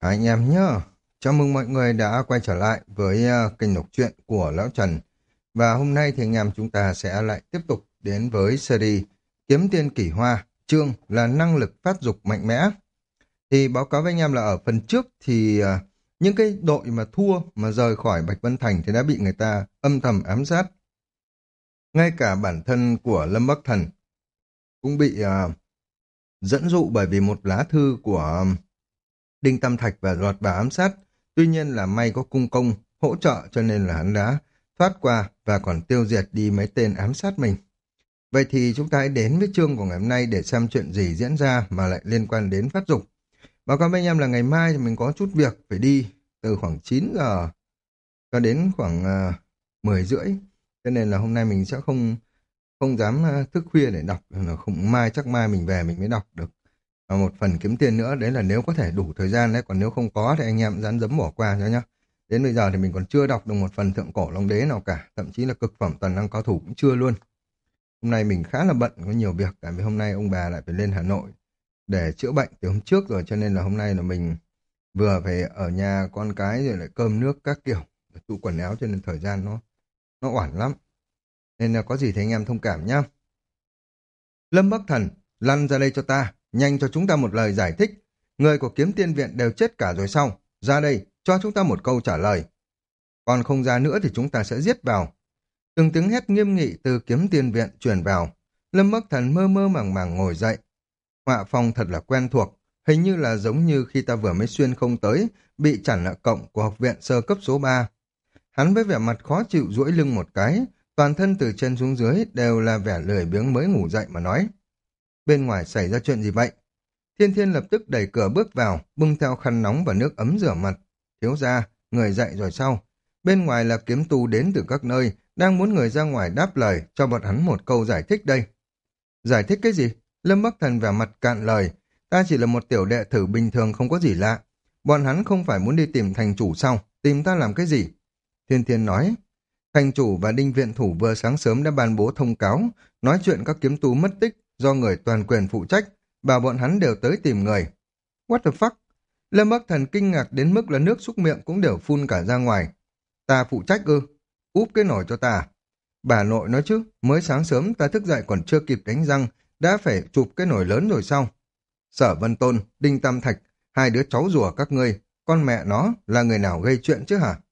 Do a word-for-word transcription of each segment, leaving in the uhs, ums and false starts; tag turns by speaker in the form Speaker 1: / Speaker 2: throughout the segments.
Speaker 1: Hai anh em nhá. Chào mừng mọi người đã quay trở lại với ờ, kênh đọc truyện của Lão Trần. Và hôm nay thì anh em chúng ta sẽ lại tiếp tục đến với series Kiếm Tiên Kỳ Hoa, chương là năng lực phát dục mạnh mẽ. Thì báo cáo với anh em là ở phần trước thì ờ, những cái đội mà thua mà rời khỏi Bạch Vân Thành thì đã bị người ta âm thầm ám sát. Ngay cả bản thân của Lâm Bắc Thần cũng bị ờ, dẫn dụ bởi vì một lá thư của Đinh Tam Thạch và lọt vào ám sát. Tuy nhiên là may có cung công hỗ trợ cho nên là hắn đã thoát qua và còn tiêu diệt đi mấy tên ám sát mình. Vậy thì chúng ta hãy đến với chương của ngày hôm nay để xem chuyện gì diễn ra mà lại liên quan đến phát dục. Báo cáo với anh em là ngày mai thì mình có chút việc phải đi từ khoảng chín giờ cho đến khoảng uh, mười rưỡi. Cho nên là hôm nay mình sẽ không không dám uh, thức khuya để đọc. Không, mai chắc mai mình về mình mới đọc được. Và một phần kiếm tiền nữa, đấy là nếu có thể đủ thời gian đấy, còn nếu không có thì anh em dán dấm bỏ qua cho nhá. Đến bây giờ thì mình còn chưa đọc được một phần thượng cổ long đế nào cả, thậm chí là cực phẩm toàn năng cao thủ cũng chưa luôn. Hôm nay mình khá là bận, có nhiều việc, tại vì hôm nay ông bà lại phải lên Hà Nội để chữa bệnh từ hôm trước rồi, cho nên là hôm nay là mình vừa phải ở nhà con cái rồi lại cơm nước các kiểu, tụ quần áo cho nên thời gian nó nó oải lắm. Nên là có gì thì anh em thông cảm nhá. Lâm Bắc Thần, lăn ra đây cho ta, nhanh cho chúng ta một lời giải thích. Người của kiếm tiên viện đều chết cả rồi sao? Ra đây, cho chúng ta một câu trả lời. Còn không ra nữa thì chúng ta sẽ giết vào. Từng tiếng hét nghiêm nghị từ kiếm tiên viện truyền vào. Lâm Bắc Thần mơ mơ màng màng ngồi dậy. Họa phong thật là quen thuộc, hình như là giống như khi ta vừa mới xuyên không tới, bị chặn nợ cộng của học viện sơ cấp số ba. Hắn với vẻ mặt khó chịu duỗi lưng một cái, toàn thân từ trên xuống dưới đều là vẻ lười biếng mới ngủ dậy mà nói. Bên ngoài xảy ra chuyện gì vậy? Thiên Thiên lập tức đẩy cửa bước vào, bưng theo khăn nóng và nước ấm rửa mặt. Thiếu gia, người dậy rồi sao? Bên ngoài là kiếm tu đến từ các nơi, đang muốn người ra ngoài đáp lời, cho bọn hắn một câu giải thích đây. Giải thích cái gì? Lâm Bắc Thần vẻ mặt cạn lời. Ta chỉ là một tiểu đệ thử bình thường không có gì lạ. Bọn hắn không phải muốn đi tìm thành chủ sao? Tìm ta làm cái gì? Thiên Thiên nói. Thành chủ và đinh viện thủ vừa sáng sớm đã ban bố thông cáo, nói chuyện các kiếm tu mất tích do người toàn quyền phụ trách, bảo bọn hắn đều tới tìm người. What the fuck? Lâm Bắc Thần kinh ngạc đến mức là nước súc miệng cũng đều phun cả ra ngoài. Ta phụ trách ư? Úp cái nổi cho ta. Bà nội nói chứ, mới sáng sớm ta thức dậy còn chưa kịp đánh răng, đã phải chụp cái nồi lớn rồi sao? Sở Vân Tôn, Đinh Tam Thạch, hai đứa cháu rùa các ngươi, con mẹ nó là người nào gây chuyện chứ hả?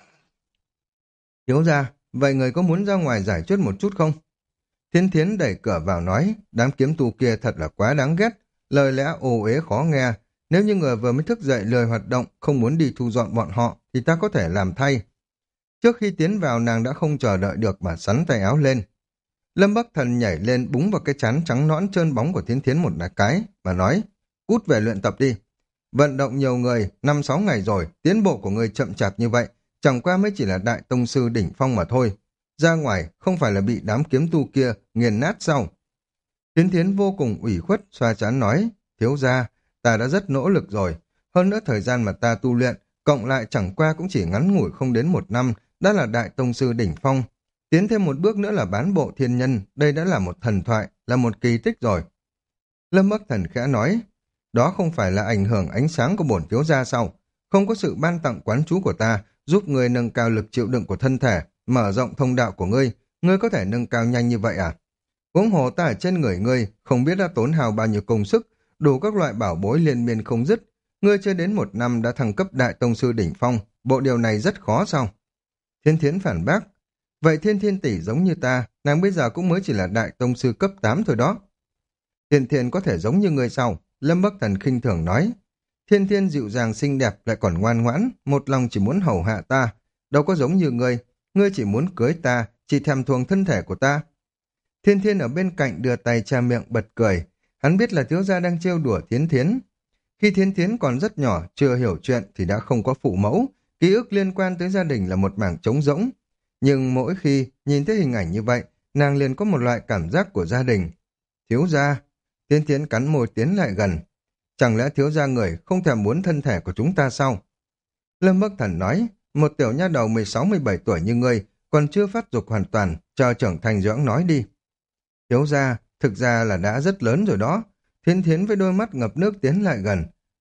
Speaker 1: Thiếu gia, vậy người có muốn ra ngoài giải quyết một chút không? Thiên Thiến đẩy cửa vào nói, đám kiếm tù kia thật là quá đáng ghét, lời lẽ ồ uế khó nghe. Nếu như người vừa mới thức dậy lười hoạt động, không muốn đi thu dọn bọn họ, thì ta có thể làm thay. Trước khi tiến vào nàng đã không chờ đợi được mà sắn tay áo lên. Lâm Bắc Thần nhảy lên búng vào cái trán trắng nõn trơn bóng của Thiên Thiến một cái, mà nói, cút về luyện tập đi. Vận động nhiều người, năm sáu ngày rồi, tiến bộ của người chậm chạp như vậy, chẳng qua mới chỉ là đại tông sư đỉnh phong mà thôi. Ra ngoài không phải là bị đám kiếm tu kia nghiền nát sao? Thiến Thiến vô cùng ủy khuất xoa trán nói, thiếu gia, ta đã rất nỗ lực rồi. Hơn nữa thời gian mà ta tu luyện, cộng lại chẳng qua cũng chỉ ngắn ngủi không đến một năm, đã là đại tông sư đỉnh phong. Tiến thêm một bước nữa là bán bộ thiên nhân, đây đã là một thần thoại, là một kỳ tích rồi. Lâm Bắc Thần khẽ nói, đó không phải là ảnh hưởng ánh sáng của bổn thiếu gia sao? Không có sự ban tặng quán chú của ta, giúp người nâng cao lực chịu đựng của thân thể, mở rộng thông đạo của ngươi, ngươi có thể nâng cao nhanh như vậy à? Huống hồ ta ở trên người ngươi, không biết đã tốn hào bao nhiêu công sức, đủ các loại bảo bối liên miên không dứt. Ngươi chưa đến một năm đã thăng cấp đại tông sư đỉnh phong, bộ điều này rất khó sao? Thiên Thiến phản bác, vậy Thiên Thiên tỷ giống như ta, nàng bây giờ cũng mới chỉ là đại tông sư cấp tám thôi đó. Thiên Thiên có thể giống như ngươi sao? Lâm Bắc Thần khinh thường nói. Thiên Thiên dịu dàng xinh đẹp lại còn ngoan ngoãn, một lòng chỉ muốn hầu hạ ta, đâu có giống như ngươi, ngươi chỉ muốn cưới ta, chỉ thèm thuồng thân thể của ta. Thiên Thiên ở bên cạnh đưa tay che miệng bật cười, hắn biết là thiếu gia đang trêu đùa Thiến Thiến. Khi Thiến Thiến còn rất nhỏ, chưa hiểu chuyện thì đã không có phụ mẫu, ký ức liên quan tới gia đình là một mảng trống rỗng. Nhưng mỗi khi nhìn thấy hình ảnh như vậy, nàng liền có một loại cảm giác của gia đình. Thiếu gia, Thiến Thiến cắn môi tiến lại gần. Chẳng lẽ thiếu gia người không thèm muốn thân thể của chúng ta sao? Lâm Bắc Thần nói, một tiểu nha đầu mười sáu mười bảy tuổi như ngươi, còn chưa phát dục hoàn toàn, chờ trưởng thành dưỡng nói đi. Thiếu gia, thực ra là đã rất lớn rồi đó. Thiến Thiến với đôi mắt ngập nước tiến lại gần.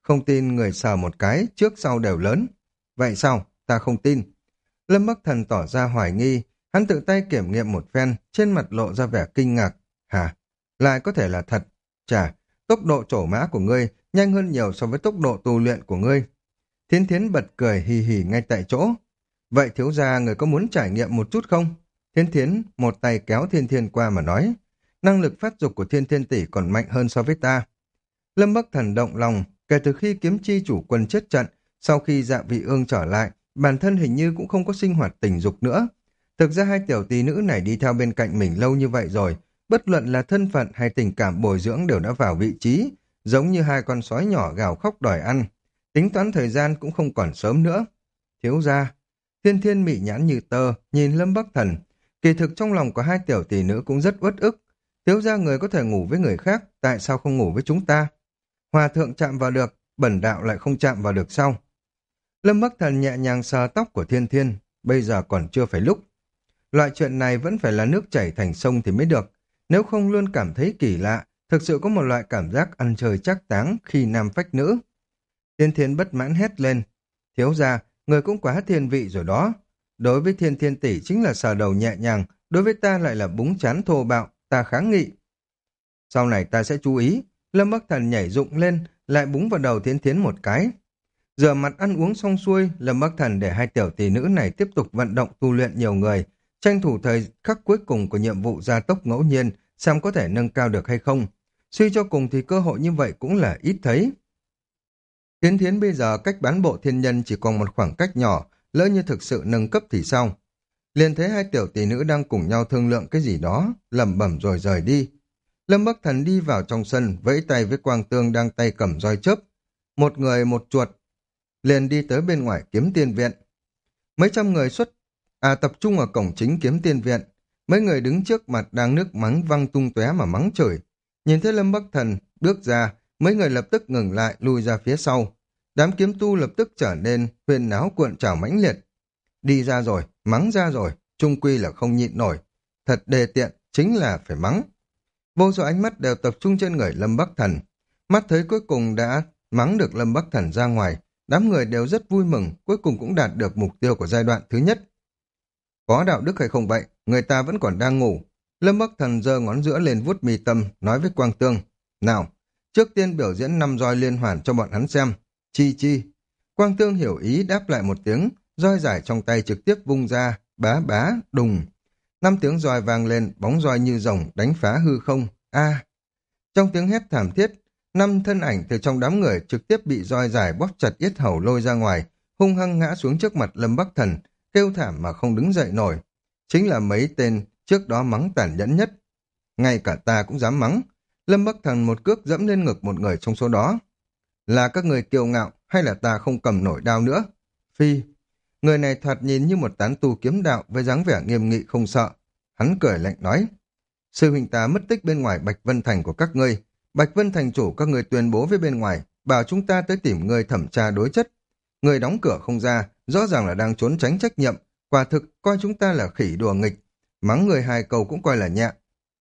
Speaker 1: Không tin người sờ một cái, trước sau đều lớn. Vậy sao? Ta không tin. Lâm Bắc Thần tỏ ra hoài nghi, hắn tự tay kiểm nghiệm một phen, trên mặt lộ ra vẻ kinh ngạc. Hả? Lại có thể là thật. Chà, tốc độ trổ mã của ngươi nhanh hơn nhiều so với tốc độ tu luyện của ngươi. Thiên Thiến bật cười hì hì ngay tại chỗ. Vậy thiếu gia người có muốn trải nghiệm một chút không? Thiên Thiến một tay kéo Thiên Thiên qua mà nói. Năng lực phát dục của Thiên Thiên tỷ còn mạnh hơn so với ta. Lâm Bắc Thần động lòng, kể từ khi kiếm chi chủ quân chết trận, sau khi Dạ Vị Ương trở lại, bản thân hình như cũng không có sinh hoạt tình dục nữa. Thực ra hai tiểu tỷ nữ này đi theo bên cạnh mình lâu như vậy rồi, bất luận là thân phận hay tình cảm bồi dưỡng đều đã vào vị trí, giống như hai con sói nhỏ gào khóc đòi ăn. Tính toán thời gian cũng không còn sớm nữa. Thiếu gia, Thiên Thiên mị nhãn như tơ, nhìn Lâm Bắc Thần. Kỳ thực trong lòng của hai tiểu tỷ nữ cũng rất uất ức. Thiếu gia người có thể ngủ với người khác, tại sao không ngủ với chúng ta? Hòa thượng chạm vào được, bẩn đạo lại không chạm vào được sao? Lâm Bắc Thần nhẹ nhàng sờ tóc của Thiên Thiên, bây giờ còn chưa phải lúc. Loại chuyện này vẫn phải là nước chảy thành sông thì mới được, nếu không luôn cảm thấy kỳ lạ, thực sự có một loại cảm giác ăn chơi trác táng khi nam phách nữ. Thiên Thiên bất mãn hét lên, thiếu gia, người cũng quá thiên vị rồi đó. Đối với Thiên Thiên tỷ chính là sờ đầu nhẹ nhàng, đối với ta lại là búng chán thô bạo, ta kháng nghị. Sau này ta sẽ chú ý. Lâm Bắc Thần nhảy dựng lên, lại búng vào đầu Thiên Thiến một cái. Rửa mặt ăn uống xong xuôi, Lâm Bắc Thần để hai tiểu tỷ nữ này tiếp tục vận động tu luyện nhiều người, tranh thủ thời khắc cuối cùng của nhiệm vụ gia tốc ngẫu nhiên, xem có thể nâng cao được hay không. Suy cho cùng thì cơ hội như vậy cũng là ít thấy. Thiên Thiến bây giờ cách bán bộ thiên nhân chỉ còn một khoảng cách nhỏ, lỡ như thực sự nâng cấp thì sao? Liền thấy hai tiểu tỷ nữ đang cùng nhau thương lượng cái gì đó, lẩm bẩm rồi rời đi. Lâm Bắc Thần đi vào trong sân, vẫy tay với Quang Tương đang tay cầm roi chớp. Một người một chuột, liền đi tới bên ngoài kiếm tiên viện. Mấy trăm người xuất, à tập trung ở cổng chính kiếm tiên viện. Mấy người đứng trước mặt đang nước mắng văng tung tóe mà mắng chửi. Nhìn thấy Lâm Bắc Thần bước ra, mấy người lập tức ngừng lại lui ra phía sau. Đám kiếm tu lập tức trở nên huyên náo cuộn trào mãnh liệt. Đi ra rồi, mắng ra rồi, chung quy là không nhịn nổi. Thật đề tiện, chính là phải mắng. Vô số ánh mắt đều tập trung trên người Lâm Bắc Thần. Mắt thấy cuối cùng đã mắng được Lâm Bắc Thần ra ngoài. Đám người đều rất vui mừng, cuối cùng cũng đạt được mục tiêu của giai đoạn thứ nhất. Có đạo đức hay không vậy, người ta vẫn còn đang ngủ. Lâm Bắc Thần giơ ngón giữa lên vuốt mi tâm, nói với Quang Tương. Nào, trước tiên biểu diễn năm roi liên hoàn cho bọn hắn xem. Chi chi. Quang Tương hiểu ý đáp lại một tiếng, roi giải trong tay trực tiếp vung ra, bá bá, đùng. Năm tiếng roi vang lên, bóng roi như rồng đánh phá hư không. A. Trong tiếng hét thảm thiết, năm thân ảnh từ trong đám người trực tiếp bị roi dài bóp chặt yết hầu lôi ra ngoài, hung hăng ngã xuống trước mặt Lâm Bắc Thần, kêu thảm mà không đứng dậy nổi. Chính là mấy tên trước đó mắng tàn nhẫn nhất. Ngay cả ta cũng dám mắng. Lâm Bắc Thần một cước dẫm lên ngực một người trong số đó. Là các người kiêu ngạo hay là ta không cầm nổi đao nữa? Phi. Người này thoạt nhìn như một tán tu kiếm đạo với dáng vẻ nghiêm nghị không sợ. Hắn cười lạnh nói. Sư huynh ta mất tích bên ngoài Bạch Vân Thành của các ngươi. Bạch Vân Thành chủ các người tuyên bố với bên ngoài, bảo chúng ta tới tìm người thẩm tra đối chất. Người đóng cửa không ra, rõ ràng là đang trốn tránh trách nhiệm, quả thực coi chúng ta là khỉ đùa nghịch. Mắng người hai câu cũng coi là nhẹ.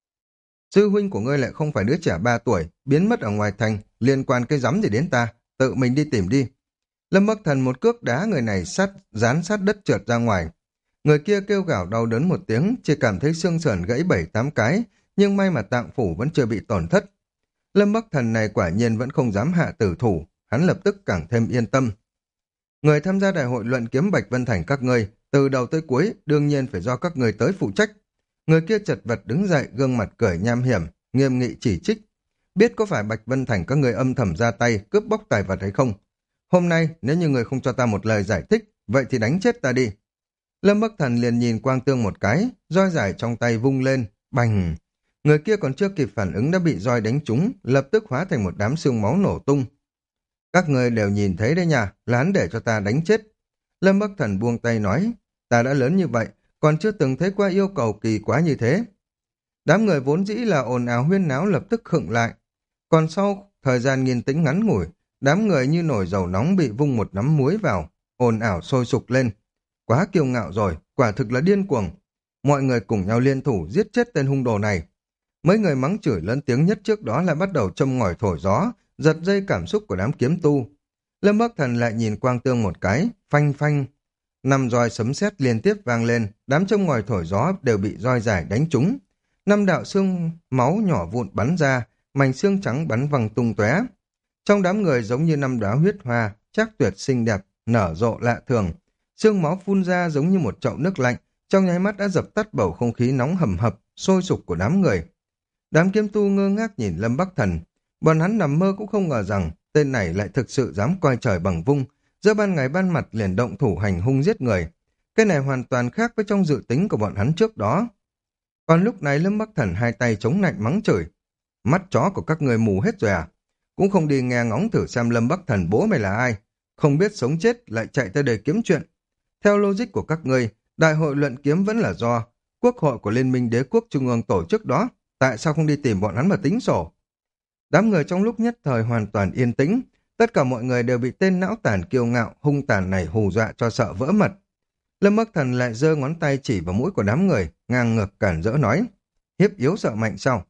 Speaker 1: Sư huynh của ngươi lại không phải đứa trẻ ba tuổi, biến mất ở ngoài thành, liên quan cái rắm gì đến ta, tự mình đi tìm đi. Lâm Bắc Thần một cước đá người này sát, dán sát đất trượt ra ngoài. Người kia kêu gào đau đớn một tiếng, chỉ cảm thấy xương sườn gãy bảy tám cái, nhưng may mà tạng phủ vẫn chưa bị tổn thất. Lâm Bắc Thần này quả nhiên vẫn không dám hạ tử thủ, hắn lập tức càng thêm yên tâm. Người tham gia đại hội luận kiếm Bạch Vân Thành các ngươi, từ đầu tới cuối, đương nhiên phải do các ngươi tới phụ trách. Người kia chật vật đứng dậy, gương mặt cười nham hiểm, nghiêm nghị chỉ trích. Biết có phải Bạch Vân Thành các ngươi âm thầm ra tay, cướp bóc tài vật hay không? Hôm nay, nếu như người không cho ta một lời giải thích, vậy thì đánh chết ta đi. Lâm Bắc Thần liền nhìn Quang Tương một cái, roi dài trong tay vung lên, bành. Người kia còn chưa kịp phản ứng đã bị roi đánh trúng, lập tức hóa thành một đám xương máu nổ tung. Các người đều nhìn thấy đấy nha, là hắn để cho ta đánh chết. Lâm Bắc Thần buông tay nói, ta đã lớn như vậy, còn chưa từng thấy qua yêu cầu kỳ quá như thế. Đám người vốn dĩ là ồn ào huyên náo lập tức khựng lại. Còn sau thời gian nghiền tĩnh ngắn ngủi, đám người như nồi dầu nóng bị vung một nắm muối vào, ồn ào sôi sục lên. Quá kiêu ngạo rồi, quả thực là điên cuồng. Mọi người cùng nhau liên thủ giết chết tên hung đồ này. Mấy người mắng chửi lớn tiếng nhất trước đó lại bắt đầu châm ngòi thổi gió, giật dây cảm xúc của đám kiếm tu. Lâm Bắc Thần lại nhìn Quang Tương một cái, phanh phanh. Năm roi sấm sét liên tiếp vang lên, đám châm ngòi thổi gió đều bị roi dài đánh trúng. Năm đạo xương máu nhỏ vụn bắn ra, mảnh xương trắng bắn văng tung tóe. Trong đám người giống như năm đóa huyết hoa, chắc tuyệt xinh đẹp, nở rộ lạ thường. Xương máu phun ra giống như một chậu nước lạnh, trong nháy mắt đã dập tắt bầu không khí nóng hầm hập, sôi sục của đám người. Đám kiếm tu ngơ ngác nhìn Lâm Bắc Thần. Bọn hắn nằm mơ cũng không ngờ rằng tên này lại thực sự dám coi trời bằng vung, giữa ban ngày ban mặt liền động thủ hành hung giết người. Cái này hoàn toàn khác với trong dự tính của bọn hắn trước đó. Còn lúc này Lâm Bắc Thần hai tay chống nạnh mắng chửi. Mắt chó của các người mù hết rồi à? Cũng không đi nghe ngóng thử xem Lâm Bắc Thần bố mày là ai. Không biết sống chết lại chạy tới đây kiếm chuyện. Theo logic của các ngươi, đại hội luận kiếm vẫn là do Quốc hội của Liên minh Đế quốc Trung ương tổ chức đó. Tại sao không đi tìm bọn hắn mà tính sổ? Đám người trong lúc nhất thời hoàn toàn yên tĩnh. Tất cả mọi người đều bị tên não tàn kiêu ngạo, hung tàn này hù dọa cho sợ vỡ mật. Lâm Bắc Thần lại giơ ngón tay chỉ vào mũi của đám người, ngang ngược cản rỡ nói. Hiếp yếu sợ mạnh sao?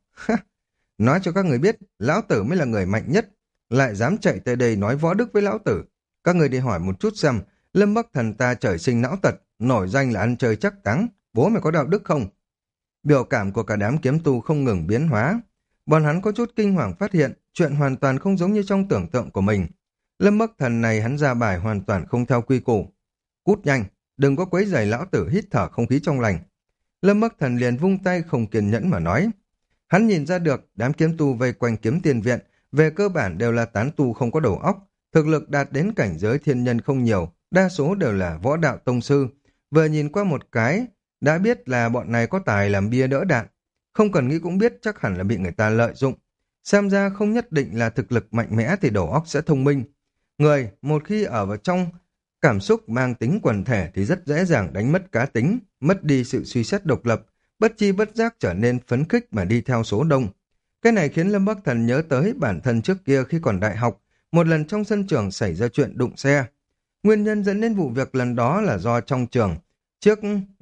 Speaker 1: Nói cho các người biết, lão tử mới là người mạnh nhất. Lại dám chạy tới đây nói võ đức với lão tử. Các người đi hỏi một chút xem, Lâm Bắc Thần ta trời sinh não tật, nổi danh là ăn chơi chắc táng, bố mày có đạo đức không? Biểu cảm của cả đám kiếm tu không ngừng biến hóa. Bọn hắn có chút kinh hoàng phát hiện, chuyện hoàn toàn không giống như trong tưởng tượng của mình. Lâm Bắc Thần này hắn ra bài hoàn toàn không theo quy củ. Cút nhanh, đừng có quấy rầy lão tử hít thở không khí trong lành. Lâm Bắc Thần liền vung tay không kiên nhẫn mà nói. Hắn nhìn ra được đám kiếm tu vây quanh kiếm tiền viện, về cơ bản đều là tán tu không có đầu óc, thực lực đạt đến cảnh giới thiên nhân không nhiều, đa số đều là võ đạo tông sư. Vừa nhìn qua một cái, đã biết là bọn này có tài làm bia đỡ đạn. Không cần nghĩ cũng biết chắc hẳn là bị người ta lợi dụng. Xem ra không nhất định là thực lực mạnh mẽ thì đầu óc sẽ thông minh. Người, một khi ở vào trong cảm xúc mang tính quần thể thì rất dễ dàng đánh mất cá tính, mất đi sự suy xét độc lập, bất chi bất giác trở nên phấn khích mà đi theo số đông. Cái này khiến Lâm Bắc Thần nhớ tới bản thân trước kia khi còn đại học, một lần trong sân trường xảy ra chuyện đụng xe. Nguyên nhân dẫn đến vụ việc lần đó là do trong trường, chiếc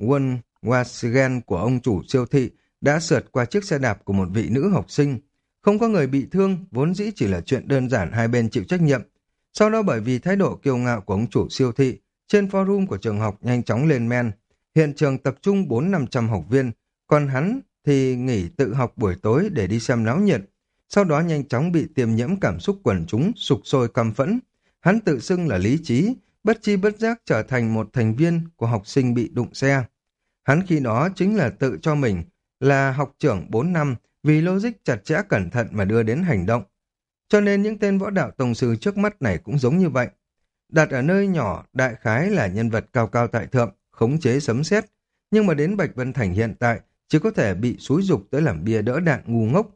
Speaker 1: Volkswagen của ông chủ siêu thị đã sượt qua chiếc xe đạp của một vị nữ học sinh. Không có người bị thương, vốn dĩ chỉ là chuyện đơn giản hai bên chịu trách nhiệm. Sau đó bởi vì thái độ kiêu ngạo của ông chủ siêu thị, trên forum của trường học nhanh chóng lên men. Hiện trường tập trung bốn năm trăm học viên, còn hắn thì nghỉ tự học buổi tối để đi xem náo nhiệt. Sau đó nhanh chóng bị tiềm nhiễm cảm xúc quần chúng, sục sôi căm phẫn. Hắn tự xưng là lý trí, bất chi bất giác trở thành một thành viên của học sinh bị đụng xe. Hắn khi đó chính là tự cho mình là học trưởng bốn năm, vì logic chặt chẽ cẩn thận mà đưa đến hành động. Cho nên những tên võ đạo tông sư trước mắt này cũng giống như vậy. Đặt ở nơi nhỏ, đại khái là nhân vật cao cao tại thượng, khống chế sấm sét, nhưng mà đến Bạch Vân Thành hiện tại chỉ có thể bị xúi dục tới làm bia đỡ đạn ngu ngốc.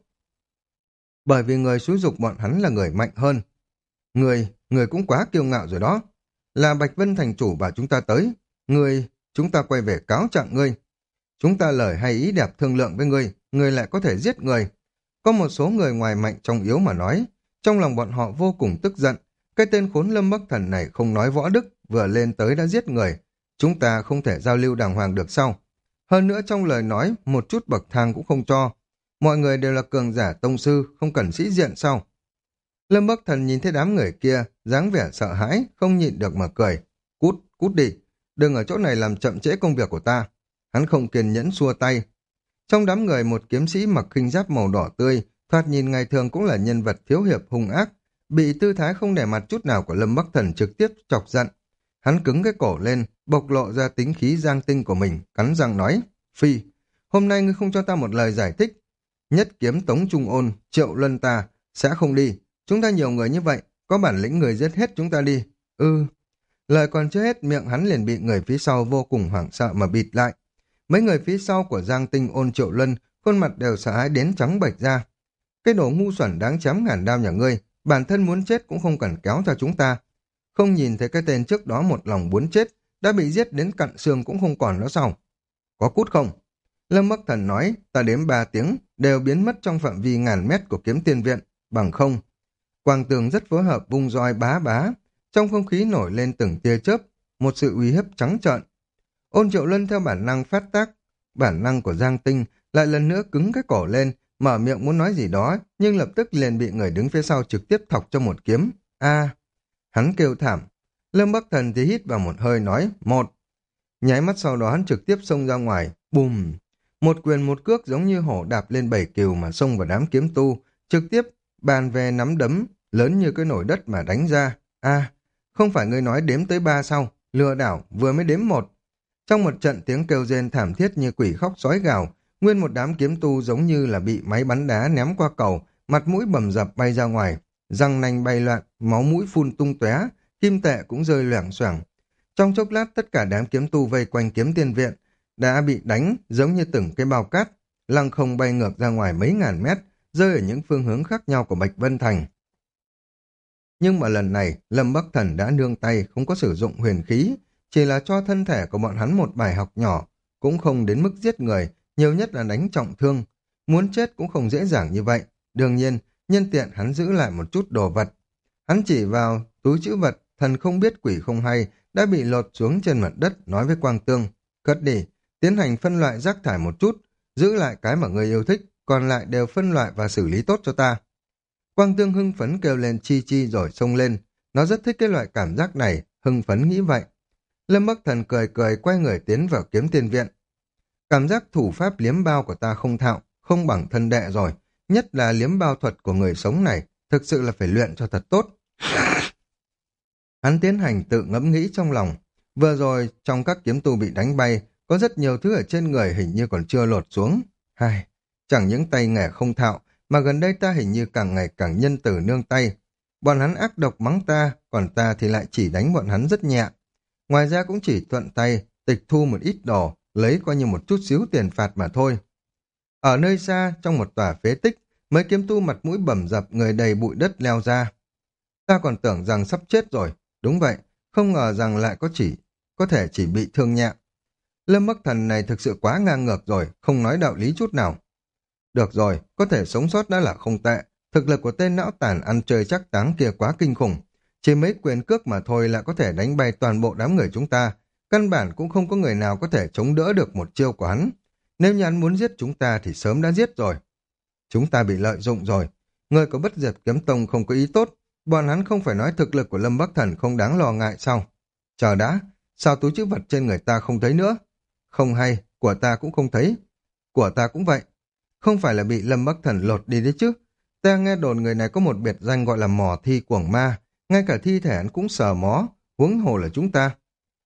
Speaker 1: Bởi vì người xúi dục bọn hắn là người mạnh hơn. Người, người cũng quá kiêu ngạo rồi đó. Là Bạch Vân Thành chủ bảo chúng ta tới. Người, chúng ta quay về cáo trạng ngươi. Chúng ta lời hay ý đẹp thương lượng với ngươi, ngươi lại có thể giết người. Có một số người ngoài mạnh trong yếu mà nói, trong lòng bọn họ vô cùng tức giận. Cái tên khốn Lâm Bắc Thần này không nói võ đức, vừa lên tới đã giết người. Chúng ta không thể giao lưu đàng hoàng được sao? Hơn nữa trong lời nói, một chút bậc thang cũng không cho. Mọi người đều là cường giả tông sư, không cần sĩ diện sao? Lâm Bắc Thần nhìn thấy đám người kia, dáng vẻ sợ hãi, không nhịn được mà cười. Cút, cút đi, đừng ở chỗ này làm chậm trễ công việc của ta. Hắn không kiên nhẫn xua tay. Trong đám người một kiếm sĩ mặc khinh giáp màu đỏ tươi, thoạt nhìn ngày thường cũng là nhân vật thiếu hiệp hung ác, bị tư thái không để mặt chút nào của Lâm Bắc Thần trực tiếp chọc giận. Hắn cứng cái cổ lên, bộc lộ ra tính khí giang tinh của mình, cắn răng nói, Phi, hôm nay ngươi không cho ta một lời giải thích. Nhất kiếm Tống Trung Ôn, Triệu Luân ta, sẽ không đi. Chúng ta nhiều người như vậy, có bản lĩnh người giết hết chúng ta đi. Ừ. Lời còn chưa hết, miệng hắn liền bị người phía sau vô cùng hoảng sợ mà bịt lại. Mấy người phía sau của Giang Tinh Ôn Triệu Luân, khuôn mặt đều sợ hãi đến trắng bệch ra. Cái đồ ngu xuẩn đáng chém ngàn đao nhà ngươi, bản thân muốn chết cũng không cần kéo theo chúng ta. Không nhìn thấy cái tên trước đó một lòng muốn chết, đã bị giết đến cặn xương cũng không còn nữa sao? Có cút không? Lâm Bắc Thần nói, ta đếm ba tiếng, đều biến mất trong phạm vi ngàn mét của kiếm tiên viện, bằng không. Quang Tường rất phối hợp vung roi bá bá, trong không khí nổi lên từng tia chớp, một sự uy hiếp trắng trợn. Ôn Triệu Luân theo bản năng phát tác, bản năng của Giang Tinh lại lần nữa cứng cái cổ lên, mở miệng muốn nói gì đó, nhưng lập tức liền bị người đứng phía sau trực tiếp thọc cho một kiếm. A, hắn kêu thảm. Lâm Bắc Thần thì hít vào một hơi nói, một. Nháy mắt sau đó hắn trực tiếp xông ra ngoài, bùm. Một quyền một cước giống như hổ đạp lên bảy cừu mà xông vào đám kiếm tu, trực tiếp bàn về nắm đấm, lớn như cái nồi đất mà đánh ra. A, không phải ngươi nói đếm tới ba sao, lừa đảo, vừa mới đếm một. Trong một trận tiếng kêu rên thảm thiết như quỷ khóc sói gào, nguyên một đám kiếm tu giống như là bị máy bắn đá ném qua cầu, mặt mũi bầm dập bay ra ngoài, răng nanh bay loạn, máu mũi phun tung tóe, kim tệ cũng rơi loảng xoảng. Trong chốc lát tất cả đám kiếm tu vây quanh kiếm tiên viện đã bị đánh giống như từng cái bao cát, lăng không bay ngược ra ngoài mấy ngàn mét, rơi ở những phương hướng khác nhau của Bạch Vân Thành. Nhưng mà lần này, Lâm Bắc Thần đã nương tay, không có sử dụng huyền khí, chỉ là cho thân thể của bọn hắn một bài học nhỏ, cũng không đến mức giết người, nhiều nhất là đánh trọng thương. Muốn chết cũng không dễ dàng như vậy. Đương nhiên, nhân tiện hắn giữ lại một chút đồ vật. Hắn chỉ vào túi trữ vật, thần không biết quỷ không hay, đã bị lột xuống trên mặt đất, nói với Quang Tương, cất đi, tiến hành phân loại rác thải một chút, giữ lại cái mà người yêu thích, còn lại đều phân loại và xử lý tốt cho ta. Quang Tương hưng phấn kêu lên chi chi rồi xông lên, nó rất thích cái loại cảm giác này, hưng phấn nghĩ vậy. Lâm Bắc Thần cười cười quay người tiến vào kiếm tiên viện. Cảm giác thủ pháp liếm bao của ta không thạo, không bằng thân đệ rồi, nhất là liếm bao thuật của người sống này, thực sự là phải luyện cho thật tốt. Hắn tiến hành tự ngẫm nghĩ trong lòng. Vừa rồi, trong các kiếm tu bị đánh bay, có rất nhiều thứ ở trên người hình như còn chưa lột xuống. Hai, chẳng những tay nghề không thạo, mà gần đây ta hình như càng ngày càng nhân từ nương tay. Bọn hắn ác độc mắng ta, còn ta thì lại chỉ đánh bọn hắn rất nhẹ. Ngoài ra cũng chỉ thuận tay, tịch thu một ít đồ, lấy coi như một chút xíu tiền phạt mà thôi. Ở nơi xa, trong một tòa phế tích, mấy kiếm tu mặt mũi bầm dập, người đầy bụi đất leo ra. Ta còn tưởng rằng sắp chết rồi. Đúng vậy, không ngờ rằng lại có chỉ, có thể chỉ bị thương nhẹ. Lâm Bắc Thần này thực sự quá ngang ngược rồi, không nói đạo lý chút nào. Được rồi, có thể sống sót đã là không tệ. Thực lực của tên não tàn ăn chơi chắc táng kia quá kinh khủng. Chỉ mấy quyền cước mà thôi lại có thể đánh bay toàn bộ đám người chúng ta. Căn bản cũng không có người nào có thể chống đỡ được một chiêu của hắn. Nếu như hắn muốn giết chúng ta thì sớm đã giết rồi. Chúng ta bị lợi dụng rồi. Người có Bất Diệt Kiếm Tông không có ý tốt. Bọn hắn không phải nói thực lực của Lâm Bắc Thần không đáng lo ngại sao? Chờ đã, sao túi trữ vật trên người ta không thấy nữa? Không hay, của ta cũng không thấy. Của ta cũng vậy. Không phải là bị Lâm Bắc Thần lột đi đấy chứ. Ta nghe đồn người này có một biệt danh gọi là mỏ thi cuồng ma. Ngay cả thi thể hắn cũng sờ mó, huống hồ là chúng ta.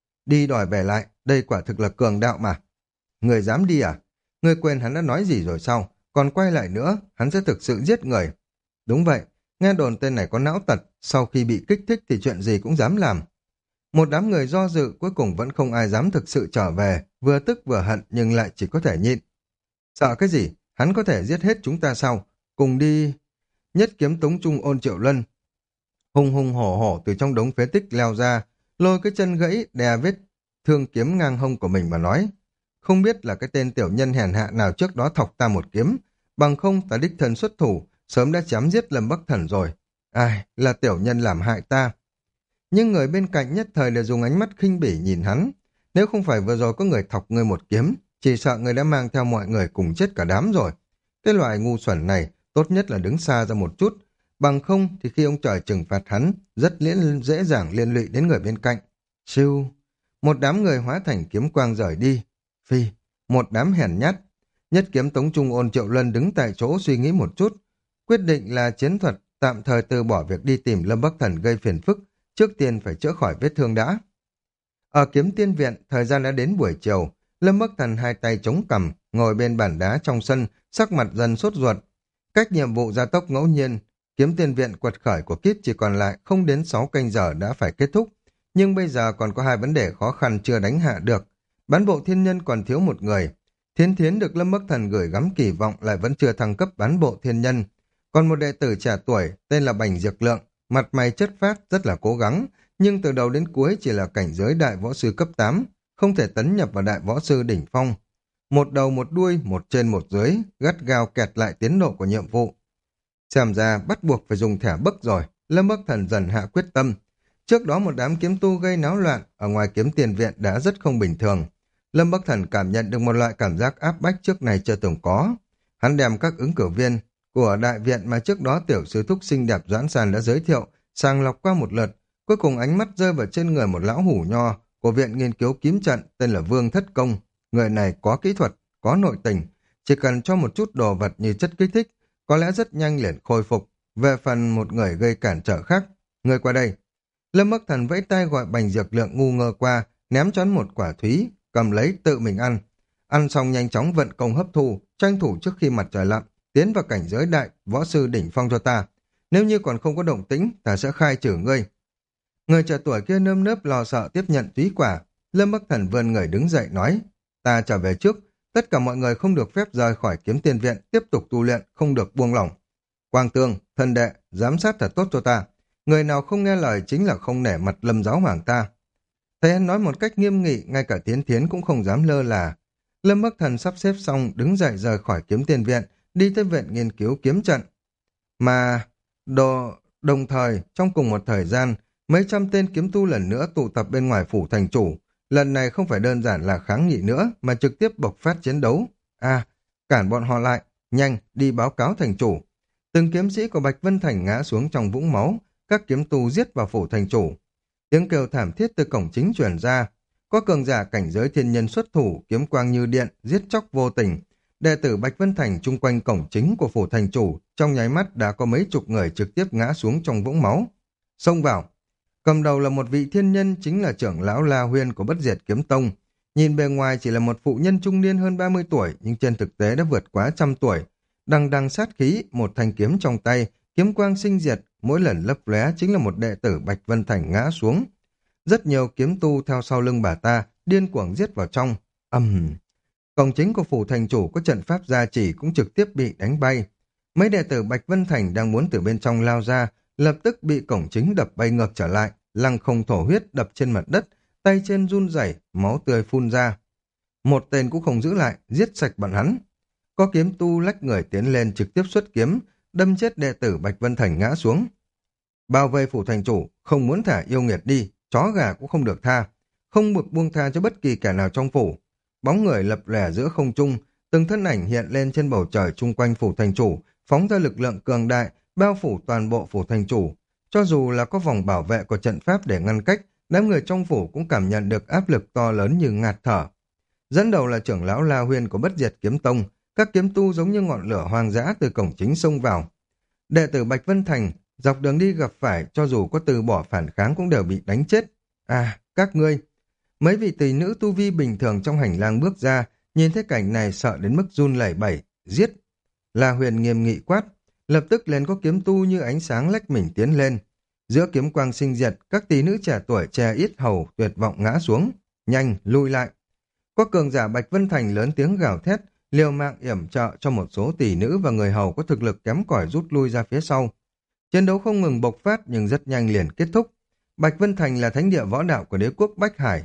Speaker 1: Đi đòi về lại, đây quả thực là cường đạo mà. Người dám đi à? Người quên hắn đã nói gì rồi sao? Còn quay lại nữa, hắn sẽ thực sự giết người. Đúng vậy, nghe đồn tên này có não tật, sau khi bị kích thích thì chuyện gì cũng dám làm. Một đám người do dự, cuối cùng vẫn không ai dám thực sự trở về, vừa tức vừa hận nhưng lại chỉ có thể nhịn. Sợ cái gì? Hắn có thể giết hết chúng ta sao? Cùng đi... Nhất kiếm tống trung Ôn Triệu Lân hùng hùng hổ hổ từ trong đống phế tích leo ra, lôi cái chân gãy đè vết thương kiếm ngang hông của mình mà nói. Không biết là cái tên tiểu nhân hèn hạ nào trước đó thọc ta một kiếm, bằng không ta đích thân xuất thủ, sớm đã chém giết Lâm Bắc Thần rồi. Ai, là tiểu nhân làm hại ta. Nhưng người bên cạnh nhất thời đều dùng ánh mắt khinh bỉ nhìn hắn. Nếu không phải vừa rồi có người thọc người một kiếm, chỉ sợ người đã mang theo mọi người cùng chết cả đám rồi. Cái loại ngu xuẩn này tốt nhất là đứng xa ra một chút, bằng không thì khi ông trời trừng phạt hắn, rất liên, dễ dàng liên lụy đến người bên cạnh. Siêu, một đám người hóa thành kiếm quang rời đi. Phi, một đám hèn nhát. Nhất kiếm tống trung Ôn Triệu Lân đứng tại chỗ suy nghĩ một chút, quyết định là chiến thuật tạm thời từ bỏ việc đi tìm Lâm Bắc Thần gây phiền phức, trước tiên phải chữa khỏi vết thương đã. Ở kiếm tiên viện, thời gian đã đến buổi chiều, Lâm Bắc Thần hai tay chống cằm, ngồi bên bàn đá trong sân, sắc mặt dần sốt ruột. Cách nhiệm vụ gia tốc ngẫu nhiên, kiếm tiên viện quật khởi của Kíp chỉ còn lại không đến sáu canh giờ đã phải kết thúc, nhưng bây giờ còn có hai vấn đề khó khăn chưa đánh hạ được. Bán bộ thiên nhân còn thiếu một người. Thiến Thiến được Lâm Bắc Thần gửi gắm kỳ vọng lại vẫn chưa thăng cấp bán bộ thiên nhân. Còn một đệ tử trẻ tuổi tên là Bành Diệp Lượng, mặt mày chất phát rất là cố gắng, nhưng từ đầu đến cuối chỉ là cảnh giới đại võ sư cấp tám, không thể tấn nhập vào đại võ sư đỉnh phong. Một đầu một đuôi, một trên một dưới, gắt gao kẹt lại tiến độ của nhiệm vụ. Xem ra bắt buộc phải dùng thẻ bấc rồi, Lâm Bắc Thần dần hạ quyết tâm. Trước đó một đám kiếm tu gây náo loạn ở ngoài kiếm tiền viện đã rất không bình thường. Lâm Bắc Thần cảm nhận được một loại cảm giác áp bách trước này chưa từng có. Hắn đem các ứng cử viên của đại viện mà trước đó tiểu sư thúc xinh đẹp Doãn Sàn đã giới thiệu, sàng lọc qua một lượt, cuối cùng ánh mắt rơi vào trên người một lão hủ nho của viện nghiên cứu kiếm trận tên là Vương Thất Công. Người này có kỹ thuật, có nội tình, chỉ cần cho một chút đồ vật như chất kích thích, có lẽ rất nhanh liền khôi phục. Về phần một người gây cản trở khác, người qua đây. Lâm Bắc Thần vẫy tay gọi Bành Dược Lượng ngu ngơ qua, ném cho hắn một quả thúy, cầm lấy tự mình ăn. Ăn xong nhanh chóng vận công hấp thu, tranh thủ trước khi mặt trời lặn, tiến vào cảnh giới đại, võ sư đỉnh phong cho ta. Nếu như còn không có động tĩnh, ta sẽ khai trừ ngươi. Người trẻ tuổi kia nơm nớp lo sợ tiếp nhận túy quả. Lâm Bắc Thần vươn người đứng dậy nói, ta trở về trước, tất cả mọi người không được phép rời khỏi kiếm tiên viện, tiếp tục tu luyện, không được buông lỏng. Quang Tương, thân đệ, giám sát thật tốt cho ta. Người nào không nghe lời chính là không nể mặt Lâm giáo hoàng ta. Thấy anh nói một cách nghiêm nghị, ngay cả Tiến Thiến cũng không dám lơ là. Lâm Bắc Thần sắp xếp xong, đứng dậy rời khỏi kiếm tiên viện, đi tới viện nghiên cứu kiếm trận. Mà đồ, đồng thời, trong cùng một thời gian, mấy trăm tên kiếm tu lần nữa tụ tập bên ngoài phủ thành chủ. Lần này không phải đơn giản là kháng nghị nữa, mà trực tiếp bộc phát chiến đấu. À, cản bọn họ lại, nhanh, đi báo cáo thành chủ. Từng kiếm sĩ của Bạch Vân Thành ngã xuống trong vũng máu, các kiếm tu giết vào phủ thành chủ. Tiếng kêu thảm thiết từ cổng chính truyền ra. Có cường giả cảnh giới thiên nhân xuất thủ, kiếm quang như điện, giết chóc vô tình. Đệ tử Bạch Vân Thành chung quanh cổng chính của phủ thành chủ, trong nháy mắt đã có mấy chục người trực tiếp ngã xuống trong vũng máu. Xông vào. Cầm đầu là một vị thiên nhân, chính là trưởng lão La Huyên của Bất Diệt Kiếm Tông. Nhìn bề ngoài chỉ là một phụ nhân trung niên hơn ba mươi tuổi, nhưng trên thực tế đã vượt quá trăm tuổi. Đằng đằng sát khí, một thanh kiếm trong tay, kiếm quang sinh diệt, mỗi lần lấp lóe chính là một đệ tử Bạch Vân Thành ngã xuống. Rất nhiều kiếm tu theo sau lưng bà ta, điên cuồng giết vào trong. Ầm. Uhm. Cổng chính của phủ thành chủ có trận pháp gia chỉ cũng trực tiếp bị đánh bay. Mấy đệ tử Bạch Vân Thành đang muốn từ bên trong lao ra, lập tức bị cổng chính đập bay ngược trở lại, lăng không thổ huyết đập trên mặt đất, tay trên run rẩy, máu tươi phun ra. Một tên cũng không giữ lại, giết sạch bọn hắn. Có kiếm tu lách người tiến lên trực tiếp xuất kiếm, đâm chết đệ tử Bạch Vân Thành ngã xuống. Bao vây phủ thành chủ, không muốn thả yêu nghiệt đi, chó gà cũng không được tha, không được buông tha cho bất kỳ kẻ nào trong phủ. Bóng người lập lẻ giữa không trung, từng thân ảnh hiện lên trên bầu trời chung quanh phủ thành chủ, phóng ra lực lượng cường đại, bao phủ toàn bộ phủ thành chủ. Cho dù là có vòng bảo vệ của trận pháp để ngăn cách, đám người trong phủ cũng cảm nhận được áp lực to lớn như ngạt thở. Dẫn đầu là trưởng lão La Huyên của Bất Diệt Kiếm Tông, các kiếm tu giống như ngọn lửa hoang dã từ cổng chính xông vào. Đệ tử Bạch Vân Thành, dọc đường đi gặp phải, cho dù có từ bỏ phản kháng cũng đều bị đánh chết. À, các ngươi! Mấy vị tỷ nữ tu vi bình thường trong hành lang bước ra, nhìn thấy cảnh này sợ đến mức run lẩy bẩy, giết. La Huyền nghiêm nghị quát, lập tức lên có kiếm tu như ánh sáng lách mình tiến lên. Giữa kiếm quang sinh diệt, các tỷ nữ trẻ tuổi che ít hầu tuyệt vọng ngã xuống. Nhanh, lui lại. Có cường giả Bạch Vân Thành lớn tiếng gào thét, liều mạng yểm trợ cho một số tỷ nữ và người hầu có thực lực kém cỏi rút lui ra phía sau. Chiến đấu không ngừng bộc phát nhưng rất nhanh liền kết thúc. Bạch Vân Thành là thánh địa võ đạo của đế quốc Bách Hải.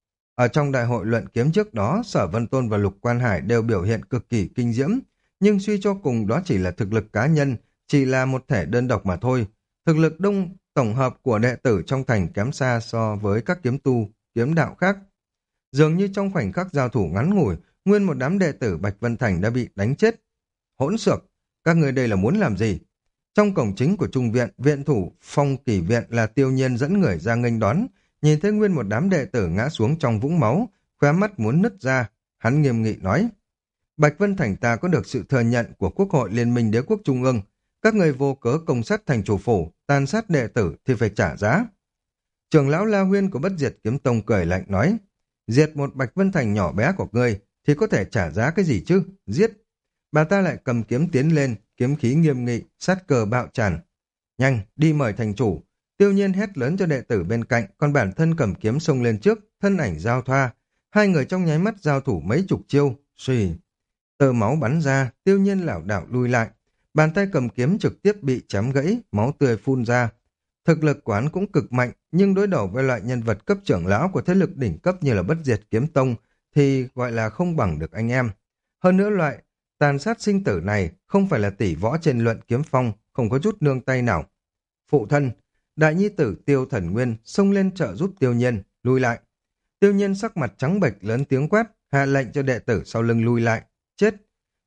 Speaker 1: Ở trong đại hội luận kiếm trước đó, Sở Vân Tôn và Lục Quan Hải đều biểu hiện cực kỳ kinh diễm, nhưng suy cho cùng đó chỉ là thực lực cá nhân, chỉ là một thể đơn độc mà thôi. Thực lực đông tổng hợp của đệ tử trong thành kém xa so với các kiếm tu, kiếm đạo khác. Dường như trong khoảnh khắc giao thủ ngắn ngủi, nguyên một đám đệ tử Bạch Vân Thành đã bị đánh chết. Hỗn xược, các người đây là muốn làm gì? Trong cổng chính của trung viện, viện thủ Phong Kỳ Viện là Tiêu Nhiên dẫn người ra nghênh đón, nhìn thấy nguyên một đám đệ tử ngã xuống trong vũng máu, khóe mắt muốn nứt ra, hắn nghiêm nghị nói: Bạch Vân Thành ta có được sự thừa nhận của Quốc hội Liên minh Đế quốc Trung ương, các người vô cớ công sát thành chủ phủ, tàn sát đệ tử thì phải trả giá. Trưởng lão La Huyên của Bất Diệt Kiếm Tông cười lạnh nói: Diệt một Bạch Vân Thành nhỏ bé của ngươi thì có thể trả giá cái gì chứ? Giết! Bà ta lại cầm kiếm tiến lên, kiếm khí nghiêm nghị, sát cờ bạo tràn. Nhanh, đi mời thành chủ. Tiêu Nhiên hét lớn cho đệ tử bên cạnh, còn bản thân cầm kiếm xông lên trước, thân ảnh giao thoa. Hai người trong nháy mắt giao thủ mấy chục chiêu, suy. Tơ máu bắn ra, Tiêu Nhiên lảo đảo lui lại. Bàn tay cầm kiếm trực tiếp bị chém gãy, máu tươi phun ra. Thực lực quán cũng cực mạnh, nhưng đối đầu với loại nhân vật cấp trưởng lão của thế lực đỉnh cấp như là Bất Diệt Kiếm Tông thì gọi là không bằng được anh em. Hơn nữa loại tàn sát sinh tử này không phải là tỷ võ trên luận kiếm phong, không có chút nương tay nào. Phụ thân, đại nhi tử Tiêu Thần Nguyên xông lên trợ giúp Tiêu Nhiên, lui lại. Tiêu Nhiên sắc mặt trắng bệch lớn tiếng quát, hạ lệnh cho đệ tử sau lưng lui lại. Chết!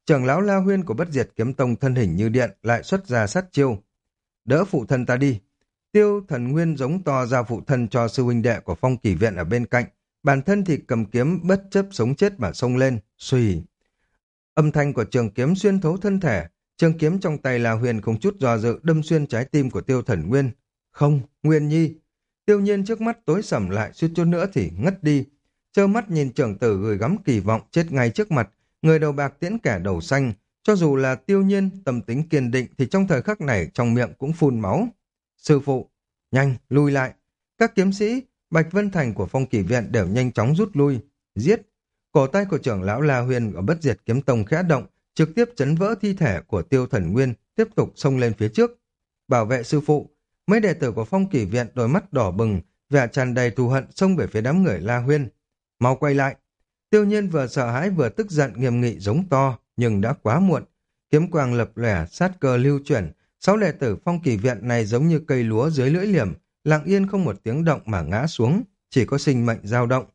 Speaker 1: Trưởng lão La Huyên của Bất Diệt Kiếm Tông thân hình như điện lại xuất ra sát chiêu. Đỡ phụ thân ta đi. Tiêu Thần Nguyên giống to ra phụ thân cho sư huynh đệ của Phong Kỳ Viện ở bên cạnh. Bản thân thì cầm kiếm bất chấp sống chết mà xông lên, xùy. Âm thanh của trường kiếm xuyên thấu thân thể, trường kiếm trong tay La Huyền không chút do dự đâm xuyên trái tim của Tiêu Thần Nguyên. Không, Nguyên Nhi. Tiêu Nhiên trước mắt tối sầm lại suýt chút nữa thì ngất đi. Trơ mắt nhìn trưởng tử gửi gắm kỳ vọng chết ngay trước mặt, người đầu bạc tiễn kẻ đầu xanh. Cho dù là Tiêu Nhiên tâm tính kiên định thì trong thời khắc này trong miệng cũng phun máu. Sư phụ, nhanh, lui lại. Các kiếm sĩ, Bạch Vân Thành của Phong Kỳ Viện đều nhanh chóng rút lui. Giết! Cổ tay của trưởng lão La Huyền ở Bất Diệt Kiếm Tông khẽ động, trực tiếp chấn vỡ thi thể của Tiêu Thần Nguyên, tiếp tục xông lên phía trước. Bảo vệ sư phụ, mấy đệ tử của Phong Kỳ Viện đôi mắt đỏ bừng, vẻ tràn đầy thù hận xông về phía đám người La Huyền. Mau quay lại! Tiêu Nhiên vừa sợ hãi vừa tức giận nghiêm nghị giống to, nhưng đã quá muộn. Kiếm quang lập lòe, sát cơ lưu chuyển, sáu đệ tử Phong Kỳ Viện này giống như cây lúa dưới lưỡi liềm, lặng yên không một tiếng động mà ngã xuống, chỉ có sinh mệnh dao động.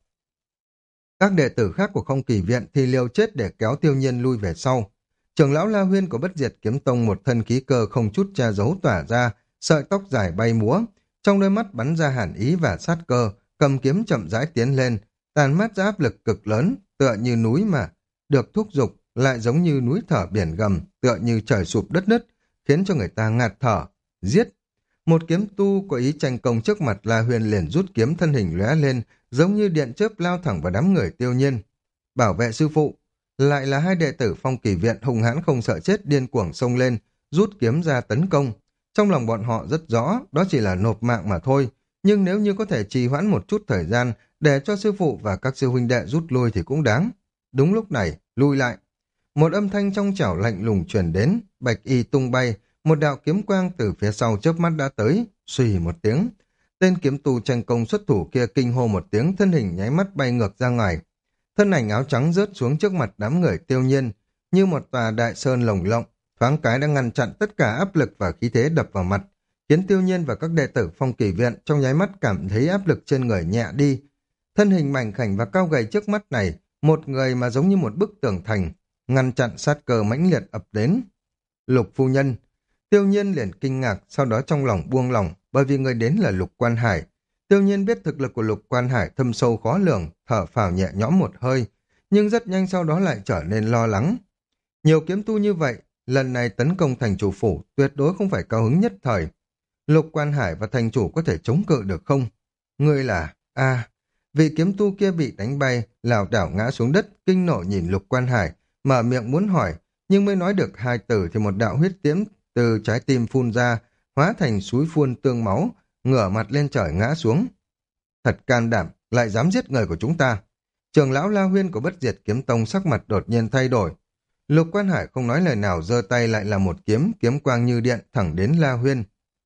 Speaker 1: Các đệ tử khác của Phong Kỳ Viện thì liều chết để kéo Tiêu Nhiên lui về sau. Trưởng lão La Huyên của Bất Diệt Kiếm Tông một thân khí cơ không chút che giấu tỏa ra, sợi tóc dài bay múa, trong đôi mắt bắn ra hàn ý và sát cơ, cầm kiếm chậm rãi tiến lên, tàn mát ra áp lực cực lớn, tựa như núi mà được thúc giục, lại giống như núi thở biển gầm, tựa như trời sụp đất nứt, khiến cho người ta ngạt thở. Giết! Một kiếm tu có ý tranh công trước mặt La Huyền liền rút kiếm thân hình lóe lên, giống như điện chớp lao thẳng vào đám người Tiêu Nhiên. Bảo vệ sư phụ! Lại là hai đệ tử Phong Kỳ Viện hung hãn không sợ chết điên cuồng xông lên, rút kiếm ra tấn công. Trong lòng bọn họ rất rõ, đó chỉ là nộp mạng mà thôi, nhưng nếu như có thể trì hoãn một chút thời gian để cho sư phụ và các sư huynh đệ rút lui thì cũng đáng. Đúng lúc này, lui lại. Một âm thanh trong trẻo lạnh lùng truyền đến, bạch y tung bay, một đạo kiếm quang từ phía sau chớp mắt đã tới, xùy một tiếng. Tên kiếm tù tranh công xuất thủ kia kinh hô một tiếng, thân hình nháy mắt bay ngược ra ngoài. Thân ảnh áo trắng rớt xuống trước mặt đám người Tiêu Nhiên, như một tòa đại sơn lồng lộng, thoáng cái đã ngăn chặn tất cả áp lực và khí thế đập vào mặt, khiến Tiêu Nhiên và các đệ tử Phong Kỳ Viện trong nháy mắt cảm thấy áp lực trên người nhẹ đi. Thân hình mảnh khảnh và cao gầy trước mắt này, một người mà giống như một bức tường thành, ngăn chặn sát cơ mãnh liệt ập đến. Lục phu nhân! Tiêu Nhiên liền kinh ngạc, sau đó trong lòng buông lòng, bởi vì người đến là Lục Quan Hải. Tiêu Nhiên biết thực lực của Lục Quan Hải thâm sâu khó lường, thở phào nhẹ nhõm một hơi, nhưng rất nhanh sau đó lại trở nên lo lắng. Nhiều kiếm tu như vậy, lần này tấn công thành chủ phủ tuyệt đối không phải cao hứng nhất thời. Lục Quan Hải và thành chủ có thể chống cự được không? Ngươi là... a vị kiếm tu kia bị đánh bay, lảo đảo ngã xuống đất, kinh nộ nhìn Lục Quan Hải, mở miệng muốn hỏi, nhưng mới nói được hai từ thì một đạo huyết tiễn từ trái tim phun ra, hóa thành suối phun tương máu, ngửa mặt lên trời ngã xuống. Thật can đảm, lại dám giết người của chúng ta. Trưởng lão La Huyên của Bất Diệt Kiếm Tông sắc mặt đột nhiên thay đổi. Lục Quan Hải không nói lời nào, giơ tay lại là một kiếm, kiếm quang như điện thẳng đến La Huyên.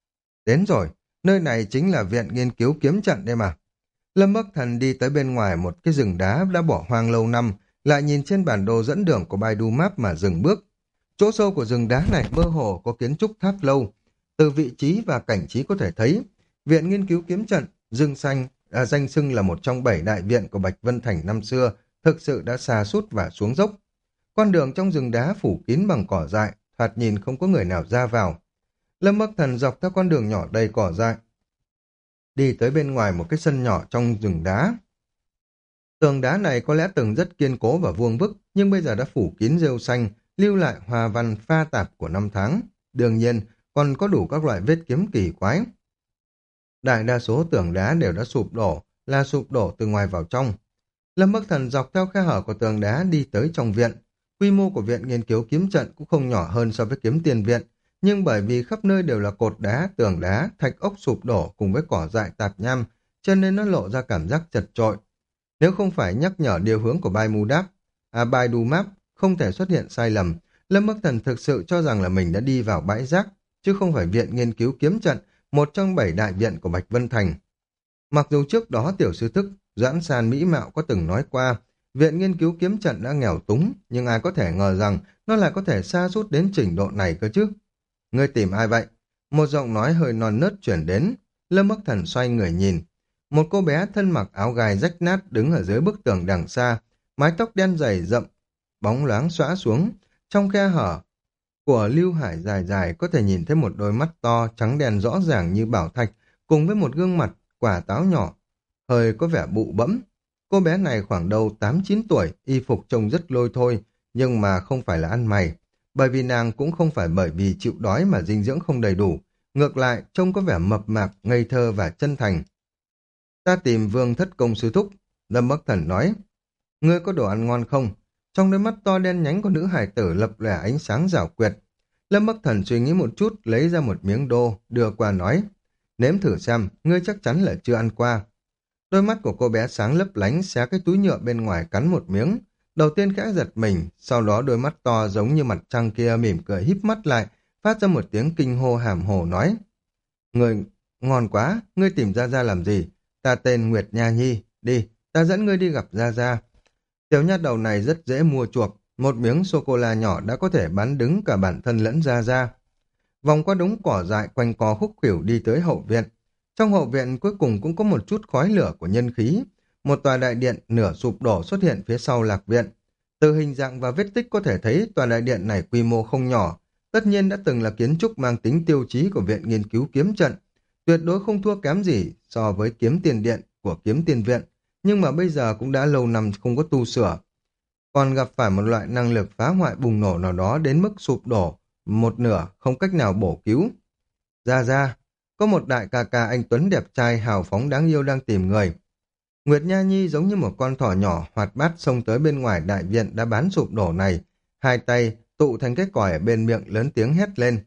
Speaker 1: Đến rồi, nơi này chính là viện nghiên cứu kiếm trận đây mà. Lâm Bắc Thần đi tới bên ngoài một cái rừng đá đã bỏ hoang lâu năm, lại nhìn trên bản đồ dẫn đường của Baidu Map mà dừng bước. Chỗ sâu của rừng đá này mơ hồ có kiến trúc tháp lâu. Từ vị trí và cảnh trí có thể thấy, viện nghiên cứu kiếm trận, rừng xanh, à, danh xưng là một trong bảy đại viện của Bạch Vân Thành năm xưa, thực sự đã sa sút và xuống dốc. Con đường trong rừng đá phủ kín bằng cỏ dại, thoạt nhìn không có người nào ra vào. Lâm Bắc Thần dọc theo con đường nhỏ đầy cỏ dại, đi tới bên ngoài một cái sân nhỏ trong rừng đá. Tường đá này có lẽ từng rất kiên cố và vuông vức, nhưng bây giờ đã phủ kín rêu xanh, lưu lại hoa văn pha tạp của năm tháng. Đương nhiên, còn có đủ các loại vết kiếm kỳ quái. Đại đa số tường đá đều đã sụp đổ, là sụp đổ từ ngoài vào trong. Lâm Bắc Thần dọc theo khe hở của tường đá đi tới trong viện. Quy mô của viện nghiên cứu kiếm trận cũng không nhỏ hơn so với kiếm tiền viện, nhưng bởi vì khắp nơi đều là cột đá, tường đá, thạch ốc sụp đổ cùng với cỏ dại tạp nham, cho nên nó lộ ra cảm giác chật chội. Nếu không phải nhắc nhở điều hướng của Baidu Map, à Baidu Map không thể xuất hiện sai lầm, Lâm Bắc Thần thực sự cho rằng là mình đã đi vào bãi rác, chứ không phải viện nghiên cứu kiếm trận, một trong bảy đại viện của Bạch Vân Thành. Mặc dù trước đó tiểu sư thức, Doãn San Mỹ Mạo có từng nói qua, viện nghiên cứu kiếm trận đã nghèo túng, nhưng ai có thể ngờ rằng nó lại có thể sa sút đến trình độ này cơ chứ. Ngươi tìm ai vậy? Một giọng nói hơi non nớt chuyển đến. Lâm Bắc Thần xoay người nhìn. Một cô bé thân mặc áo gai rách nát đứng ở dưới bức tường đằng xa, mái tóc đen dày rậm, bóng loáng xõa xuống, Trong khe hở của Lưu Hải dài dài có thể nhìn thấy một đôi mắt to trắng đen rõ ràng như bảo thạch cùng với một gương mặt quả táo nhỏ, hơi có vẻ bụ bẫm. Cô bé này khoảng đầu tám chín tuổi, y phục trông rất lôi thôi, nhưng mà không phải là ăn mày, bởi vì nàng cũng không phải bởi vì chịu đói mà dinh dưỡng không đầy đủ, ngược lại trông có vẻ mập mạp, ngây thơ và chân thành. Ta tìm Vương Thất Công sư thúc, Lâm Bắc Thần nói. Ngươi có đồ ăn ngon không? Trong đôi mắt to đen nhánh của nữ hải tử lập lòe ánh sáng rảo quyệt. Lâm Bắc Thần suy nghĩ một chút, lấy ra một miếng đô, đưa qua nói. Nếm thử xem, ngươi chắc chắn là chưa ăn qua. Đôi mắt của cô bé sáng lấp lánh, xé cái túi nhựa bên ngoài cắn một miếng. Đầu tiên khẽ giật mình, sau đó đôi mắt to giống như mặt trăng kia mỉm cười híp mắt lại, phát ra một tiếng kinh hô hàm hồ nói. Ngươi, ngon quá, ngươi tìm Gia Gia làm gì? Ta tên Nguyệt Nha Nhi, đi, ta dẫn ngươi đi gặp Gia Gia. Tiểu nha đầu này rất dễ mua chuộc, một miếng sô-cô-la nhỏ đã có thể bán đứng cả bản thân lẫn Gia Gia. Vòng qua đống cỏ dại quanh co khúc khuỷu đi tới hậu viện. Trong hậu viện cuối cùng cũng có một chút khói lửa của nhân khí. Một tòa đại điện nửa sụp đổ xuất hiện phía sau lạc viện. Từ hình dạng và vết tích có thể thấy tòa đại điện này quy mô không nhỏ. Tất nhiên đã từng là kiến trúc mang tính tiêu chí của viện nghiên cứu kiếm trận. Tuyệt đối không thua kém gì so với kiếm tiền điện của kiếm tiền viện. Nhưng mà bây giờ cũng đã lâu năm không có tu sửa. Còn gặp phải một loại năng lực phá hoại bùng nổ nào đó đến mức sụp đổ, một nửa không cách nào bổ cứu. Ra ra, có một đại ca ca anh Tuấn đẹp trai hào phóng đáng yêu đang tìm người. Nguyệt Nha Nhi giống như một con thỏ nhỏ hoạt bát xông tới bên ngoài đại viện đã bán sụp đổ này, hai tay tụ thành cái còi ở bên miệng lớn tiếng hét lên.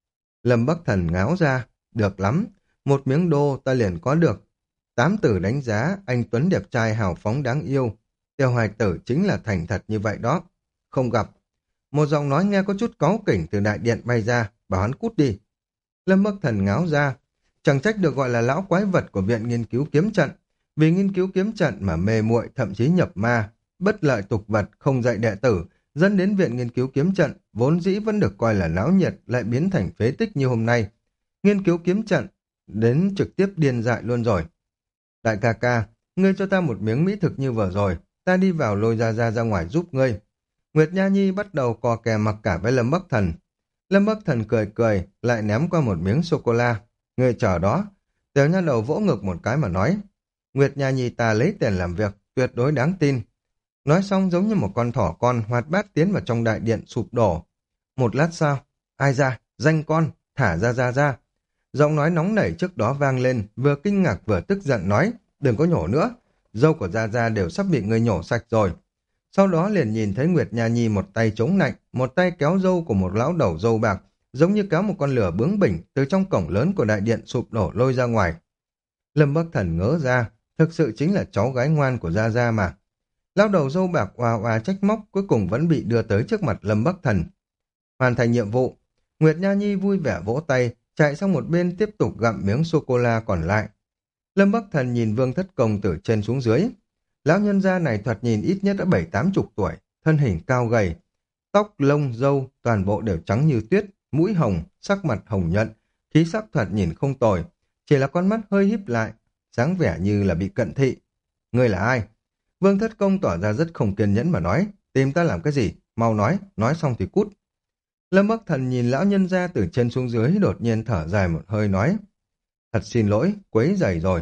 Speaker 1: Lâm Bắc Thần ngáo ra, được lắm, một miếng đô ta liền có được. Tám tử đánh giá anh Tuấn đẹp trai hào phóng đáng yêu. Tiêu Hoài Tử chính là thành thật như vậy đó. Không gặp. Một giọng nói nghe có chút cáu kỉnh từ đại điện bay ra, bảo hắn cút đi. Lâm Bắc Thần ngáo ra, chẳng trách được gọi là lão quái vật của viện nghiên cứu kiếm trận. Vì nghiên cứu kiếm trận mà mê muội thậm chí nhập ma, bất lợi tục vật, không dạy đệ tử, dẫn đến viện nghiên cứu kiếm trận, vốn dĩ vẫn được coi là náo nhiệt, lại biến thành phế tích như hôm nay. Nghiên cứu kiếm trận, đến trực tiếp điên dại luôn rồi. Đại ca ca, ngươi cho ta một miếng mỹ thực như vừa rồi, ta đi vào lôi ra ra ra ngoài giúp ngươi. Nguyệt Nha Nhi bắt đầu cò kè mặc cả với Lâm Bắc Thần. Lâm Bắc Thần cười cười, lại ném qua một miếng sô-cô-la. Ngươi chờ đó. Tiểu nha đầu vỗ ngực một cái mà nói. Nguyệt Nha Nhi ta lấy tiền làm việc, tuyệt đối đáng tin. Nói xong giống như một con thỏ con hoạt bát tiến vào trong đại điện sụp đổ. Một lát sau, ai ra, danh con, thả ra ra ra. Giọng nói nóng nảy trước đó vang lên, vừa kinh ngạc vừa tức giận nói, đừng có nhổ nữa, dâu của Gia Gia đều sắp bị người nhổ sạch rồi. Sau đó liền nhìn thấy Nguyệt Nha Nhi một tay chống nạnh, một tay kéo dâu của một lão đầu dâu bạc, giống như kéo một con lửa bướng bỉnh từ trong cổng lớn của đại điện sụp đổ lôi ra ngoài. Lâm Bắc Thần ngớ ra, thực sự chính là cháu gái ngoan của Gia Gia mà. Lão đầu dâu bạc oà oà trách móc cuối cùng vẫn bị đưa tới trước mặt Lâm Bắc Thần. Hoàn thành nhiệm vụ, Nguyệt Nha Nhi vui vẻ vỗ tay, chạy sang một bên tiếp tục gặm miếng sô-cô-la còn lại. Lâm Bắc Thần nhìn Vương Thất Công từ trên xuống dưới. Lão nhân gia này thoạt nhìn ít nhất đã bảy tám chục tuổi, thân hình cao gầy, tóc, lông, râu, toàn bộ đều trắng như tuyết, mũi hồng, sắc mặt hồng nhuận, khí sắc thoạt nhìn không tồi, chỉ là con mắt hơi híp lại, dáng vẻ như là bị cận thị. Ngươi là ai? Vương Thất Công tỏ ra rất không kiên nhẫn mà nói, tìm ta làm cái gì? Mau nói, nói xong thì cút. Lâm Bắc Thần nhìn lão nhân gia từ trên xuống dưới đột nhiên thở dài một hơi nói, thật xin lỗi, quấy rầy rồi.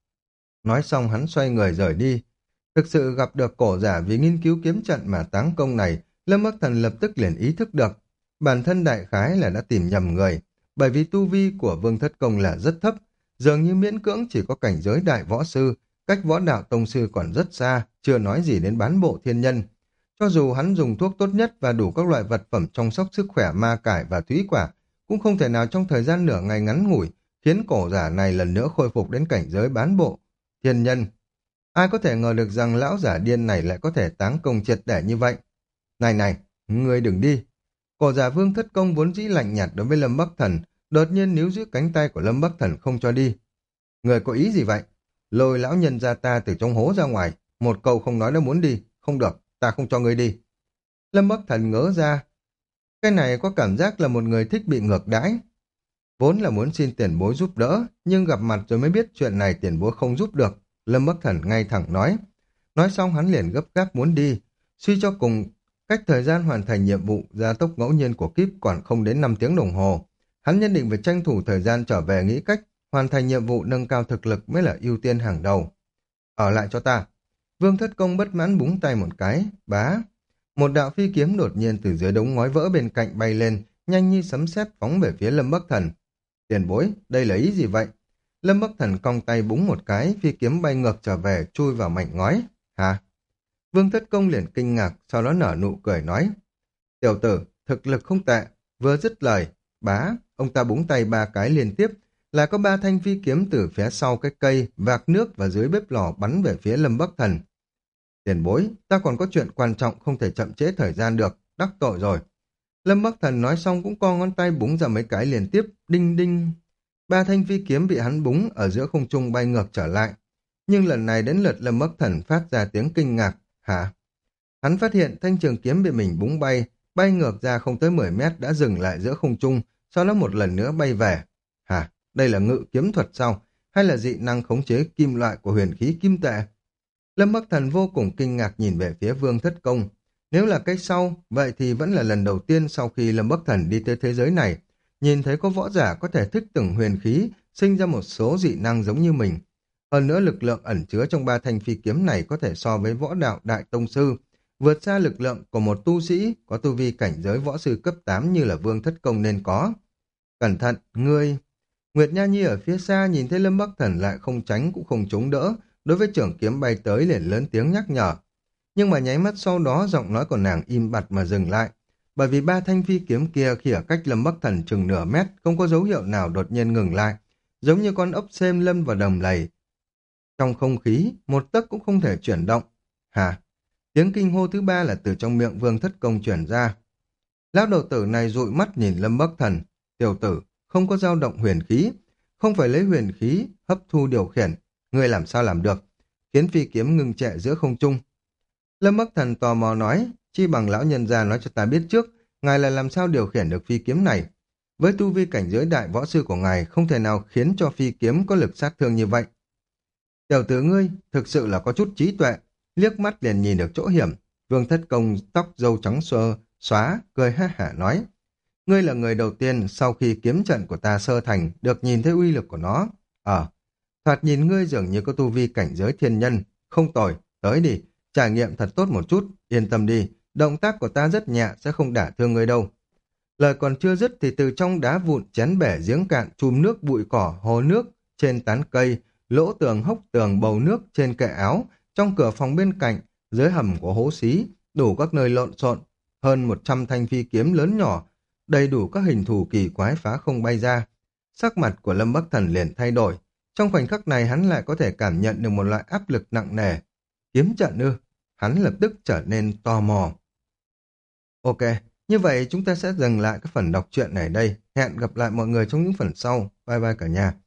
Speaker 1: Nói xong hắn xoay người rời đi. Thực sự gặp được cổ giả vì nghiên cứu kiếm trận mà táng công này, Lâm Bắc Thần lập tức liền ý thức được. Bản thân đại khái là đã tìm nhầm người, bởi vì tu vi của Vương Thất Công là rất thấp, dường như miễn cưỡng chỉ có cảnh giới đại võ sư, cách võ đạo tông sư còn rất xa, chưa nói gì đến bán bộ thiên nhân. Cho dù hắn dùng thuốc tốt nhất và đủ các loại vật phẩm chăm sóc sức khỏe ma cải và thúy quả, cũng không thể nào trong thời gian nửa ngày ngắn ngủi khiến cổ giả này lần nữa khôi phục đến cảnh giới bán bộ thiên nhân. Ai có thể ngờ được rằng lão giả điên này lại có thể táng công triệt để như vậy. Này này, ngươi đừng đi. Cổ giả Vương Thất Công vốn dĩ lạnh nhạt đối với Lâm Bắc Thần, đột nhiên níu giữ cánh tay của Lâm Bắc Thần không cho đi. Người có ý gì vậy? Lôi lão nhân ra ta từ trong hố ra ngoài, một câu không nói đã muốn đi, không được, ta không cho ngươi đi. Lâm Bắc Thần ngớ ra, cái này có cảm giác là một người thích bị ngược đãi. Vốn là muốn xin tiền bối giúp đỡ, nhưng gặp mặt rồi mới biết chuyện này tiền bối không giúp được. Lâm Bắc Thần ngay thẳng nói. Nói xong hắn liền gấp gáp muốn đi, suy cho cùng Cách thời gian hoàn thành nhiệm vụ gia tốc ngẫu nhiên của kíp còn không đến năm tiếng đồng hồ. Hắn nhất định phải tranh thủ thời gian trở về nghĩ cách hoàn thành nhiệm vụ nâng cao thực lực mới là ưu tiên hàng đầu. Ở lại cho ta. Vương Thất Công bất mãn búng tay một cái, bá. Một đạo phi kiếm đột nhiên từ dưới đống ngói vỡ bên cạnh bay lên, nhanh như sấm sét phóng về phía Lâm Bắc Thần. Tiền bối, đây là ý gì vậy? Lâm Bắc Thần cong tay búng một cái, phi kiếm bay ngược trở về, chui vào mảnh ngói. Hả? Vương Thất Công liền kinh ngạc, sau đó nở nụ cười nói. Tiểu tử, thực lực không tệ. Vừa dứt lời, bá, ông ta búng tay ba cái liên tiếp, là có ba thanh phi kiếm từ phía sau cái cây, vạc nước và dưới bếp lò bắn về phía Lâm Bắc Thần. Tiền bối, ta còn có chuyện quan trọng không thể chậm trễ thời gian được, đắc tội rồi. Lâm Bắc Thần nói xong cũng co ngón tay búng ra mấy cái liên tiếp, đinh đinh. Ba thanh phi kiếm bị hắn búng ở giữa không trung bay ngược trở lại. Nhưng lần này đến lượt Lâm Bắc Thần phát ra tiếng kinh ngạc. Hả? Hắn phát hiện thanh trường kiếm bị mình búng bay, bay ngược ra không tới mười mét đã dừng lại giữa không trung, sau đó một lần nữa bay về. Hả? Đây là ngự kiếm thuật sao? Hay là dị năng khống chế kim loại của huyền khí kim tệ? Lâm Bắc Thần vô cùng kinh ngạc nhìn về phía Vương Thất Công. Nếu là cái sau, vậy thì vẫn là lần đầu tiên sau khi Lâm Bắc Thần đi tới thế giới này, nhìn thấy có võ giả có thể thích từng huyền khí, sinh ra một số dị năng giống như mình. Hơn nữa lực lượng ẩn chứa trong ba thanh phi kiếm này có thể so với võ đạo đại tông sư, vượt xa lực lượng của một tu sĩ có tu vi cảnh giới võ sư cấp tám như là Vương Thất Công nên có. Cẩn thận, ngươi! Nguyệt Nha Nhi ở phía xa nhìn thấy Lâm Bắc Thần lại không tránh cũng không chống đỡ, đối với trưởng kiếm bay tới liền lớn tiếng nhắc nhở. Nhưng mà nháy mắt sau đó giọng nói của nàng im bặt mà dừng lại, bởi vì ba thanh phi kiếm kia khi ở cách Lâm Bắc Thần chừng nửa mét không có dấu hiệu nào đột nhiên ngừng lại, giống như con ốc sên lâm vào đầm lầy. Trong không khí, một tấc cũng không thể chuyển động. Hả? Tiếng kinh hô thứ ba là từ trong miệng Vương Thất Công chuyển ra. Lão đầu tử này dụi mắt nhìn Lâm Bắc Thần. Tiểu tử, không có dao động huyền khí, không phải lấy huyền khí hấp thu điều khiển. Ngươi làm sao làm được? Khiến phi kiếm ngừng trệ giữa không trung. Lâm Bắc Thần tò mò nói, chi bằng lão nhân gia nói cho ta biết trước, ngài là làm sao điều khiển được phi kiếm này. Với tu vi cảnh giới đại võ sư của ngài, không thể nào khiến cho phi kiếm có lực sát thương như vậy. Tiểu tử ngươi, thực sự là có chút trí tuệ, liếc mắt liền nhìn được chỗ hiểm. Vương Thất Công tóc râu trắng xơ, xóa, cười ha hả nói. Ngươi là người đầu tiên sau khi kiếm trận của ta sơ thành được nhìn thấy uy lực của nó. Ờ, thoạt nhìn ngươi dường như có tu vi cảnh giới thiên nhân, không tồi, tới đi, trải nghiệm thật tốt một chút, yên tâm đi, động tác của ta rất nhẹ sẽ không đả thương ngươi đâu. Lời còn chưa dứt thì từ trong đá vụn chén bể giếng cạn chùm nước bụi cỏ, hồ nước, trên tán cây, lỗ tường hốc tường bầu nước trên kệ áo, trong cửa phòng bên cạnh, dưới hầm của hố xí, đủ các nơi lộn xộn, hơn một trăm thanh phi kiếm lớn nhỏ, đầy đủ các hình thù kỳ quái phá không bay ra. Sắc mặt của Lâm Bắc Thần liền thay đổi, trong khoảnh khắc này hắn lại có thể cảm nhận được một loại áp lực nặng nề. Kiếm trận ư? Hắn lập tức trở nên tò mò. Ok, như vậy chúng ta sẽ dừng lại cái phần đọc truyện này đây. Hẹn gặp lại mọi người trong những phần sau. Bye bye cả nhà.